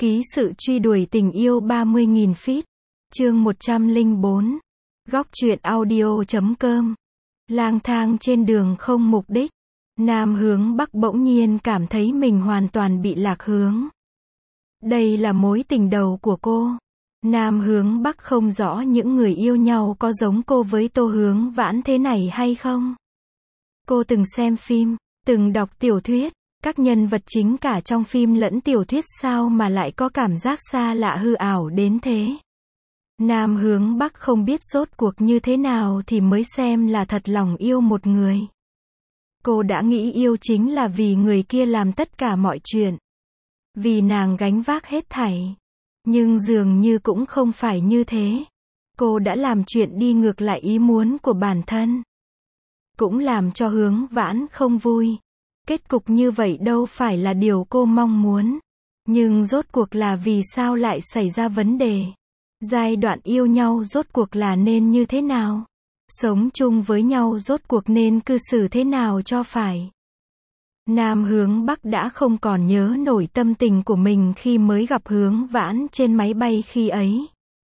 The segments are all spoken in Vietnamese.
Ký sự truy đuổi tình yêu 30.000 feet. Chương 104. Góc truyện audio.com. Lang thang trên đường không mục đích. Nam hướng Bắc bỗng nhiên cảm thấy mình hoàn toàn bị lạc hướng. Đây là mối tình đầu của cô. Nam hướng Bắc không rõ những người yêu nhau có giống cô với Tô Hướng Vãn thế này hay không. Cô từng xem phim, từng đọc tiểu thuyết. Các nhân vật chính cả trong phim lẫn tiểu thuyết sao mà lại có cảm giác xa lạ hư ảo đến thế. Nam hướng Bắc không biết rốt cuộc như thế nào thì mới xem là thật lòng yêu một người. Cô đã nghĩ yêu chính là vì người kia làm tất cả mọi chuyện. Vì nàng gánh vác hết thảy. Nhưng dường như cũng không phải như thế. Cô đã làm chuyện đi ngược lại ý muốn của bản thân. Cũng làm cho Hướng Vãn không vui. Kết cục như vậy đâu phải là điều cô mong muốn. Nhưng rốt cuộc là vì sao lại xảy ra vấn đề? Giai đoạn yêu nhau rốt cuộc là nên như thế nào? Sống chung với nhau rốt cuộc nên cư xử thế nào cho phải? Nam hướng Bắc đã không còn nhớ nổi tâm tình của mình khi mới gặp Hướng Vãn trên máy bay khi ấy.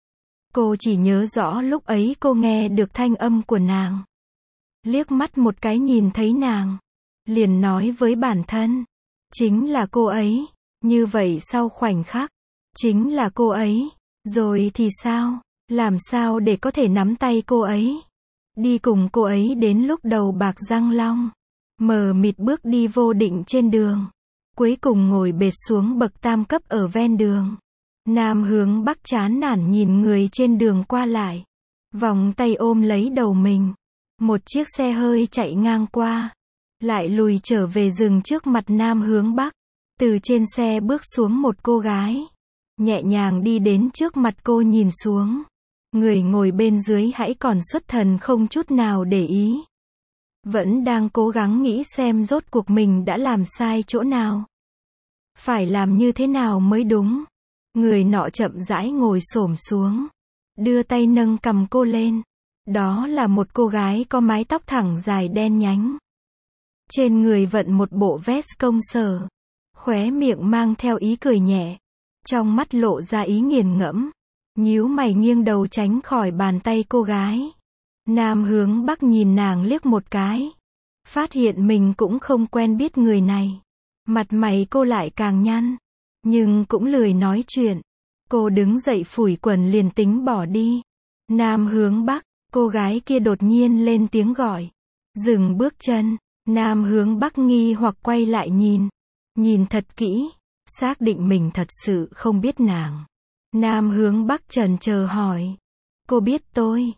Cô chỉ nhớ rõ lúc ấy cô nghe được thanh âm của nàng. Liếc mắt một cái nhìn thấy nàng. Liền nói với bản thân. Chính là cô ấy. Như vậy sau khoảnh khắc. Chính là cô ấy. Rồi thì sao? Làm sao để có thể nắm tay cô ấy? Đi cùng cô ấy đến lúc đầu bạc răng long. Mờ mịt bước đi vô định trên đường. Cuối cùng ngồi bệt xuống bậc tam cấp ở ven đường. Nam hướng Bắc chán nản nhìn người trên đường qua lại. Vòng tay ôm lấy đầu mình. Một chiếc xe hơi chạy ngang qua. Lại lùi trở về dừng trước mặt Nam hướng Bắc. Từ trên xe bước xuống một cô gái. Nhẹ nhàng đi đến trước mặt cô nhìn xuống. Người ngồi bên dưới hãy còn xuất thần không chút nào để ý. Vẫn đang cố gắng nghĩ xem rốt cuộc mình đã làm sai chỗ nào. Phải làm như thế nào mới đúng. Người nọ chậm rãi ngồi xổm xuống. Đưa tay nâng cằm cô lên. Đó là một cô gái có mái tóc thẳng dài đen nhánh. Trên người vận một bộ vest công sở. Khóe miệng mang theo ý cười nhẹ. Trong mắt lộ ra ý nghiền ngẫm. Nhíu mày nghiêng đầu tránh khỏi bàn tay cô gái. Nam hướng Bắc nhìn nàng liếc một cái. Phát hiện mình cũng không quen biết người này. Mặt mày cô lại càng nhăn. Nhưng cũng lười nói chuyện. Cô đứng dậy phủi quần liền tính bỏ đi. Nam hướng Bắc, cô gái kia đột nhiên lên tiếng gọi. Dừng bước chân. Nam hướng Bắc nghi hoặc quay lại nhìn. Nhìn thật kỹ. Xác định mình thật sự không biết nàng. Nam hướng Bắc chần chờ hỏi. Cô biết tôi.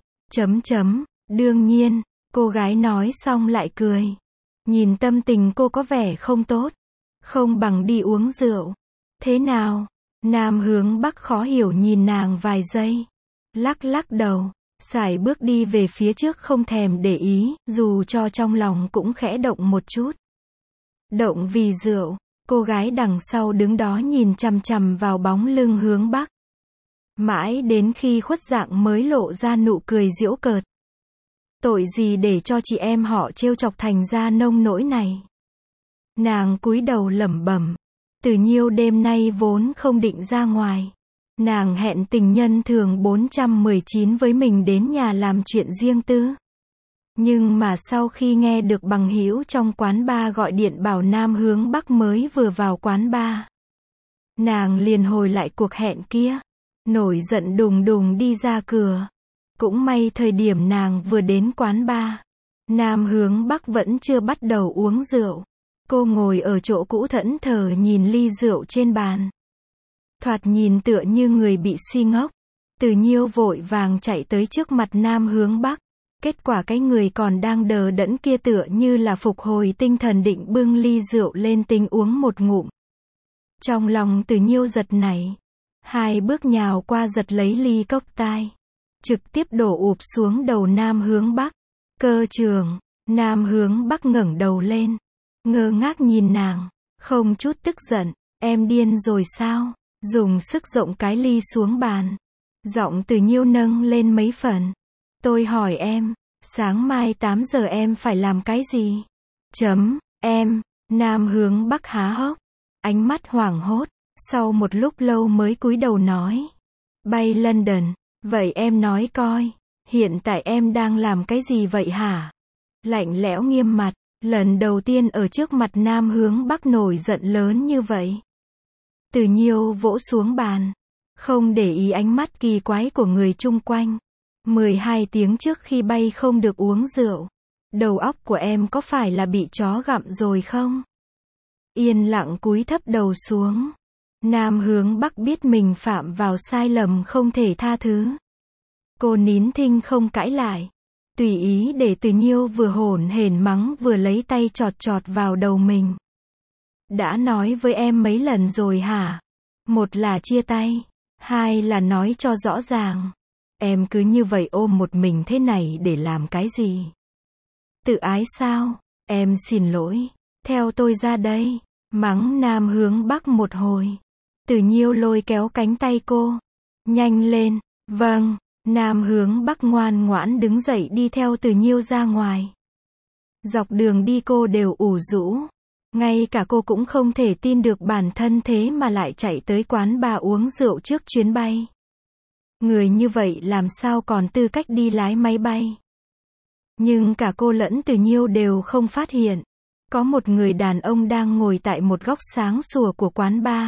Đương nhiên. Cô gái nói xong lại cười. Nhìn tâm tình cô có vẻ không tốt. Không bằng đi uống rượu. Thế nào? Nam hướng Bắc khó hiểu nhìn nàng vài giây. Lắc đầu. Sải bước đi về phía trước không thèm để ý, dù cho trong lòng cũng khẽ động một chút. Động vì rượu, cô gái đằng sau đứng đó nhìn chằm chằm vào bóng lưng hướng Bắc. Mãi đến khi khuất dạng mới lộ ra nụ cười giễu cợt. Tội gì để cho chị em họ trêu chọc thành ra nông nỗi này. Nàng cúi đầu lẩm bẩm. Từ nhiêu đêm nay vốn không định ra ngoài. Nàng hẹn tình nhân thường 419 với mình đến nhà làm chuyện riêng tư. Nhưng mà sau khi nghe được bằng hữu trong quán bar gọi điện bảo Nam hướng Bắc mới vừa vào quán bar. Nàng liền hồi lại cuộc hẹn kia. Nổi giận đùng đùng đi ra cửa. Cũng may thời điểm nàng vừa đến quán bar. Nam hướng Bắc vẫn chưa bắt đầu uống rượu. Cô ngồi ở chỗ cũ thẫn thờ nhìn ly rượu trên bàn. Thoạt nhìn tựa như người bị si ngốc. Từ nhiêu vội vàng chạy tới trước mặt Nam hướng Bắc. Kết quả cái người còn đang đờ đẫn kia tựa như là phục hồi tinh thần định bưng ly rượu lên tính uống một ngụm. Trong lòng Từ nhiêu giật nảy. Hai bước nhào qua giật lấy ly cốc tai. Trực tiếp đổ ụp xuống đầu Nam hướng Bắc. Cơ trường. Nam hướng Bắc ngẩng đầu lên. Ngơ ngác nhìn nàng. Không chút tức giận. Em điên rồi sao? Dùng sức rộng cái ly xuống bàn. Giọng Từ nhiêu nâng lên mấy phần. Tôi hỏi em. Sáng mai 8 giờ em phải làm cái gì? Em. Nam hướng Bắc há hốc. Ánh mắt hoảng hốt. Sau một lúc lâu mới cúi đầu nói. Bay London, vậy em nói coi, hiện tại em đang làm cái gì vậy hả? Lạnh lẽo nghiêm mặt, lần đầu tiên ở trước mặt Nam Hướng Bắc nổi giận lớn như vậy. Từ Nhiêu vỗ xuống bàn, không để ý ánh mắt kỳ quái của người chung quanh. 12 tiếng trước khi bay không được uống rượu. Đầu óc của em có phải là bị chó gặm rồi không? Yên lặng cúi thấp đầu xuống. Nam Hướng Bắc biết mình phạm vào sai lầm không thể tha thứ. Cô nín thinh không cãi lại. Tùy ý để Từ Nhiêu vừa hổn hển mắng vừa lấy tay chọt chọt vào đầu mình. Đã nói với em mấy lần rồi hả? Một là chia tay, hai là nói cho rõ ràng. Em cứ như vậy ôm một mình thế này để làm cái gì? Tự ái sao? Em xin lỗi. Theo tôi ra đây. Mắng Nam Hướng Bắc một hồi. Từ Nhiêu lôi kéo cánh tay cô. Nhanh lên. Vâng. Nam Hướng Bắc ngoan ngoãn đứng dậy đi theo Từ Nhiêu ra ngoài. Dọc đường đi cô đều ủ rũ. Ngay cả cô cũng không thể tin được bản thân thế mà lại chạy tới quán bar uống rượu trước chuyến bay. Người như vậy làm sao còn tư cách đi lái máy bay. Nhưng cả cô lẫn Từ Nhiêu đều không phát hiện. Có một người đàn ông đang ngồi tại một góc sáng sủa của quán bar.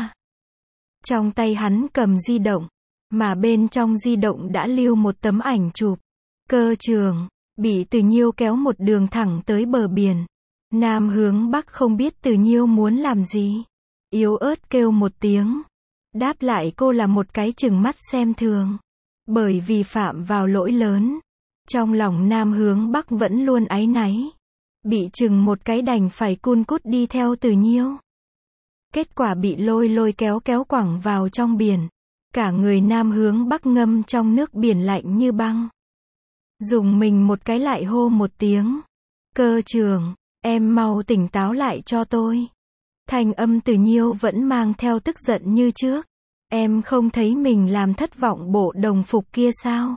Trong tay hắn cầm di động, mà bên trong di động đã lưu một tấm ảnh chụp. Cơ Trường, bị Từ Nhiêu kéo một đường thẳng tới bờ biển. Nam Hướng Bắc không biết Từ Nhiêu muốn làm gì. Yếu ớt kêu một tiếng. Đáp lại cô là một cái chừng mắt xem thường. Bởi vì phạm vào lỗi lớn. Trong lòng Nam Hướng Bắc vẫn luôn áy náy. Bị chừng một cái đành phải cun cút đi theo Từ Nhiêu. Kết quả bị lôi kéo quẳng vào trong biển. Cả người Nam Hướng Bắc ngâm trong nước biển lạnh như băng. Dùng mình một cái lại hô một tiếng. Cơ Trường, em mau tỉnh táo lại cho tôi. Thanh âm Từ Nhiêu vẫn mang theo tức giận như trước. Em không thấy mình làm thất vọng bộ đồng phục kia sao?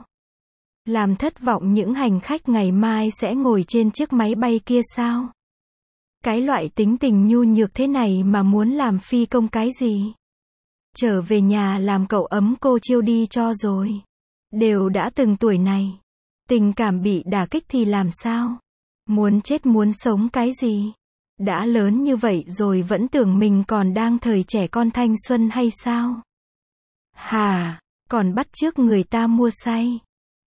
Làm thất vọng những hành khách ngày mai sẽ ngồi trên chiếc máy bay kia sao? Cái loại tính tình nhu nhược thế này mà muốn làm phi công cái gì? Trở về nhà làm cậu ấm cô chiêu đi cho rồi. Đều đã từng tuổi này. Tình cảm bị đả kích thì làm sao? Muốn chết muốn sống cái gì? Đã lớn như vậy rồi vẫn tưởng mình còn đang thời trẻ con thanh xuân hay sao? Hà, còn bắt chước người ta mua say.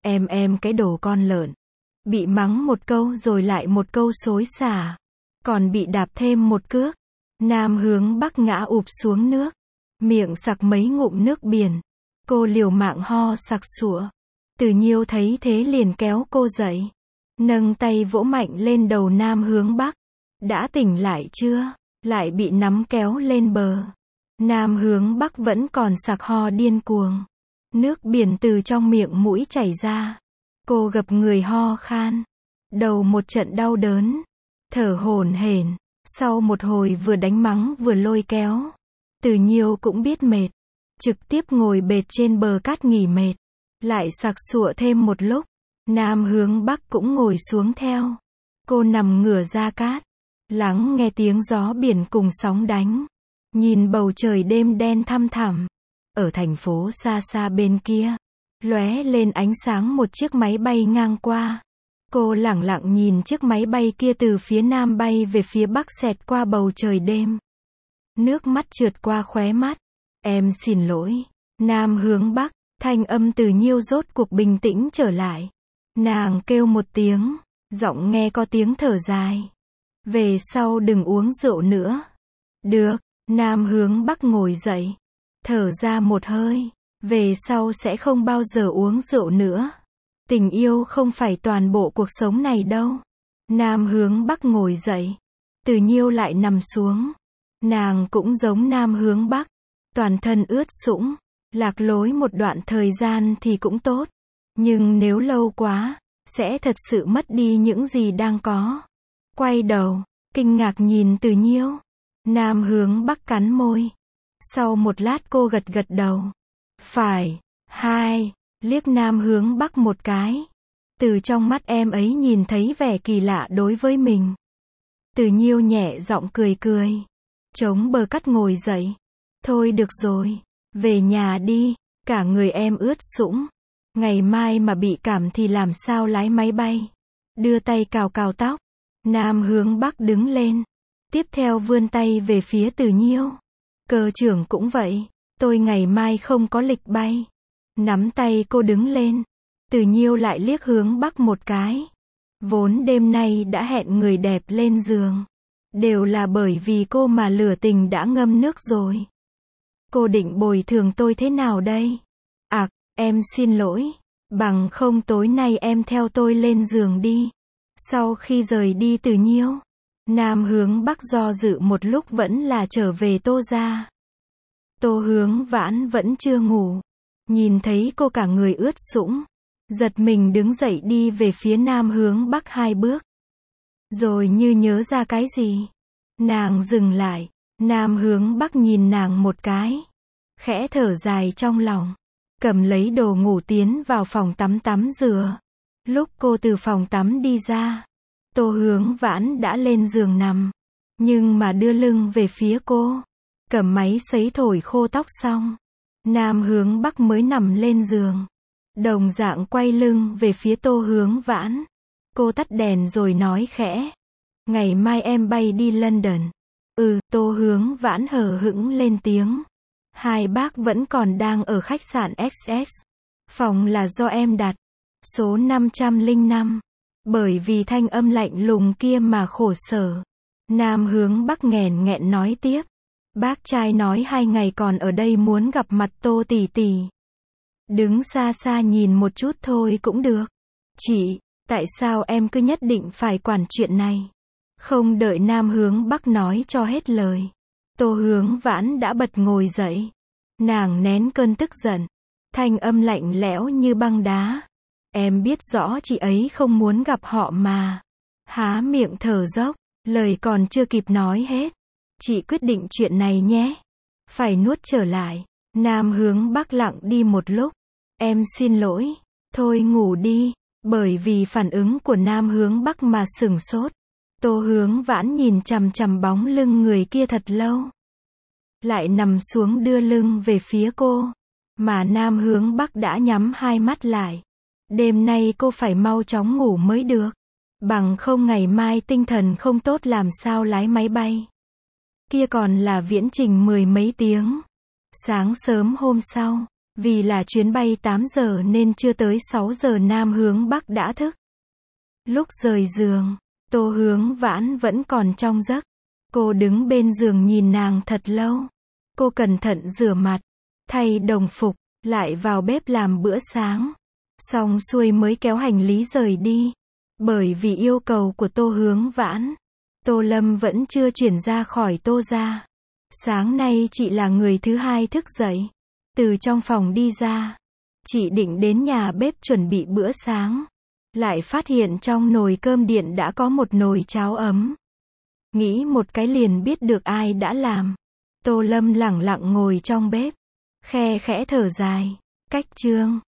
Em cái đồ con lợn. Bị mắng một câu rồi lại một câu xối xả. Còn bị đạp thêm một cước. Nam Hướng Bắc ngã ụp xuống nước. Miệng sặc mấy ngụm nước biển. Cô liều mạng ho sặc sụa. Từ Nhiêu thấy thế liền kéo cô dậy. Nâng tay vỗ mạnh lên đầu Nam Hướng Bắc. Đã tỉnh lại chưa? Lại bị nắm kéo lên bờ. Nam Hướng Bắc vẫn còn sặc ho điên cuồng. Nước biển từ trong miệng mũi chảy ra. Cô gập người ho khan. Đầu một trận đau đớn. Thở hổn hển. Sau một hồi vừa đánh mắng vừa lôi kéo. Từ Nhiêu cũng biết mệt. Trực tiếp ngồi bệt trên bờ cát nghỉ mệt. Lại sặc sụa thêm một lúc. Nam Hướng Bắc cũng ngồi xuống theo. Cô nằm ngửa ra cát. Lắng nghe tiếng gió biển cùng sóng đánh. Nhìn bầu trời đêm đen thăm thẳm. Ở thành phố xa xa bên kia, lóe lên ánh sáng một chiếc máy bay ngang qua. Cô lẳng lặng nhìn chiếc máy bay kia từ phía nam bay về phía bắc xẹt qua bầu trời đêm. Nước mắt trượt qua khóe mắt. Em xin lỗi. Nam Hướng Bắc, thanh âm Từ Nhiêu rốt cuộc bình tĩnh trở lại. Nàng kêu một tiếng, giọng nghe có tiếng thở dài. Về sau đừng uống rượu nữa. Được, Nam Hướng Bắc ngồi dậy. Thở ra một hơi. Về sau sẽ không bao giờ uống rượu nữa. Tình yêu không phải toàn bộ cuộc sống này đâu. Nam Hướng Bắc ngồi dậy. Từ Nhiêu lại nằm xuống. Nàng cũng giống Nam Hướng Bắc. Toàn thân ướt sũng. Lạc lối một đoạn thời gian thì cũng tốt. Nhưng nếu lâu quá, sẽ thật sự mất đi những gì đang có. Quay đầu, kinh ngạc nhìn Từ Nhiêu. Nam Hướng Bắc cắn môi. Sau một lát cô gật gật đầu. Phải, hai, liếc Nam Hướng Bắc một cái. Từ trong mắt em ấy nhìn thấy vẻ kỳ lạ đối với mình. Từ Nhiêu nhẹ giọng cười cười. Chống bờ cát ngồi dậy. Thôi được rồi, về nhà đi, cả người em ướt sũng. Ngày mai mà bị cảm thì làm sao lái máy bay. Đưa tay cào cào tóc. Nam hướng Bắc đứng lên. Tiếp theo vươn tay về phía Từ Nhiêu. Cơ trưởng cũng vậy, tôi ngày mai không có lịch bay. Nắm tay cô đứng lên. Từ Nhiêu lại liếc hướng Bắc một cái. Vốn đêm nay đã hẹn người đẹp lên giường. Đều là bởi vì cô mà lửa tình đã ngâm nước rồi. Cô định bồi thường tôi thế nào đây? À, em xin lỗi. Bằng không tối nay em theo tôi lên giường đi. Sau khi rời đi Từ Nhiêu, Nam hướng Bắc do dự một lúc vẫn là trở về Tô gia. Tô Hướng Vãn vẫn chưa ngủ. Nhìn thấy cô cả người ướt sũng. Giật mình đứng dậy đi về phía Nam hướng Bắc 2 bước. Rồi như nhớ ra cái gì. Nàng dừng lại. Nam hướng Bắc nhìn nàng một cái. Khẽ thở dài trong lòng. Cầm lấy đồ ngủ tiến vào phòng tắm tắm rửa. Lúc cô từ phòng tắm đi ra, Tô Hướng Vãn đã lên giường nằm. Nhưng mà đưa lưng về phía cô. Cầm máy sấy thổi khô tóc xong. Nam hướng Bắc mới nằm lên giường. Đồng dạng quay lưng về phía Tô Hướng Vãn. Cô tắt đèn rồi nói khẽ. Ngày mai em bay đi London. Tô Hướng Vãn hờ hững lên tiếng. Hai bác vẫn còn đang ở khách sạn XS. Phòng là do em đặt. Số 505. Bởi vì thanh âm lạnh lùng kia mà khổ sở. Nam hướng Bắc nghẹn nghẹn nói tiếp. Bác trai nói 2 ngày còn ở đây muốn gặp mặt Tô tỷ tỷ. Đứng xa xa nhìn một chút thôi cũng được. Chị, tại sao em cứ nhất định phải quản chuyện này? Không đợi Nam hướng Bắc nói cho hết lời. Tô Hướng Vãn đã bật ngồi dậy. Nàng nén cơn tức giận. Thanh âm lạnh lẽo như băng đá. Em biết rõ chị ấy không muốn gặp họ mà. Há miệng thở dốc. Lời còn chưa kịp nói hết. Chị quyết định chuyện này nhé. Phải nuốt trở lại. Nam hướng Bắc lặng đi một lúc. Em xin lỗi. Thôi ngủ đi. Bởi vì phản ứng của Nam hướng Bắc mà sửng sốt. Tô Hướng Vãn nhìn chằm chằm bóng lưng người kia thật lâu. Lại nằm xuống đưa lưng về phía cô. Mà Nam hướng Bắc đã nhắm hai mắt lại. Đêm nay cô phải mau chóng ngủ mới được. Bằng không ngày mai tinh thần không tốt làm sao lái máy bay. Kia còn là viễn trình 10 mấy tiếng. Sáng sớm hôm sau, vì là chuyến bay 8 giờ nên chưa tới 6 giờ Nam hướng Bắc đã thức. Lúc rời giường, Tô Hướng Vãn vẫn còn trong giấc. Cô đứng bên giường nhìn nàng thật lâu. Cô cẩn thận rửa mặt, thay đồng phục, lại vào bếp làm bữa sáng. Xong xuôi mới kéo hành lý rời đi. Bởi vì yêu cầu của Tô Hướng Vãn, Tô Lâm vẫn chưa chuyển ra khỏi Tô gia. Sáng nay chị là người thứ hai thức dậy. Từ trong phòng đi ra. Chị định đến nhà bếp chuẩn bị bữa sáng. Lại phát hiện trong nồi cơm điện đã có một nồi cháo ấm. Nghĩ một cái liền biết được ai đã làm. Tô Lâm lẳng lặng ngồi trong bếp. Khe khẽ thở dài. Cách chương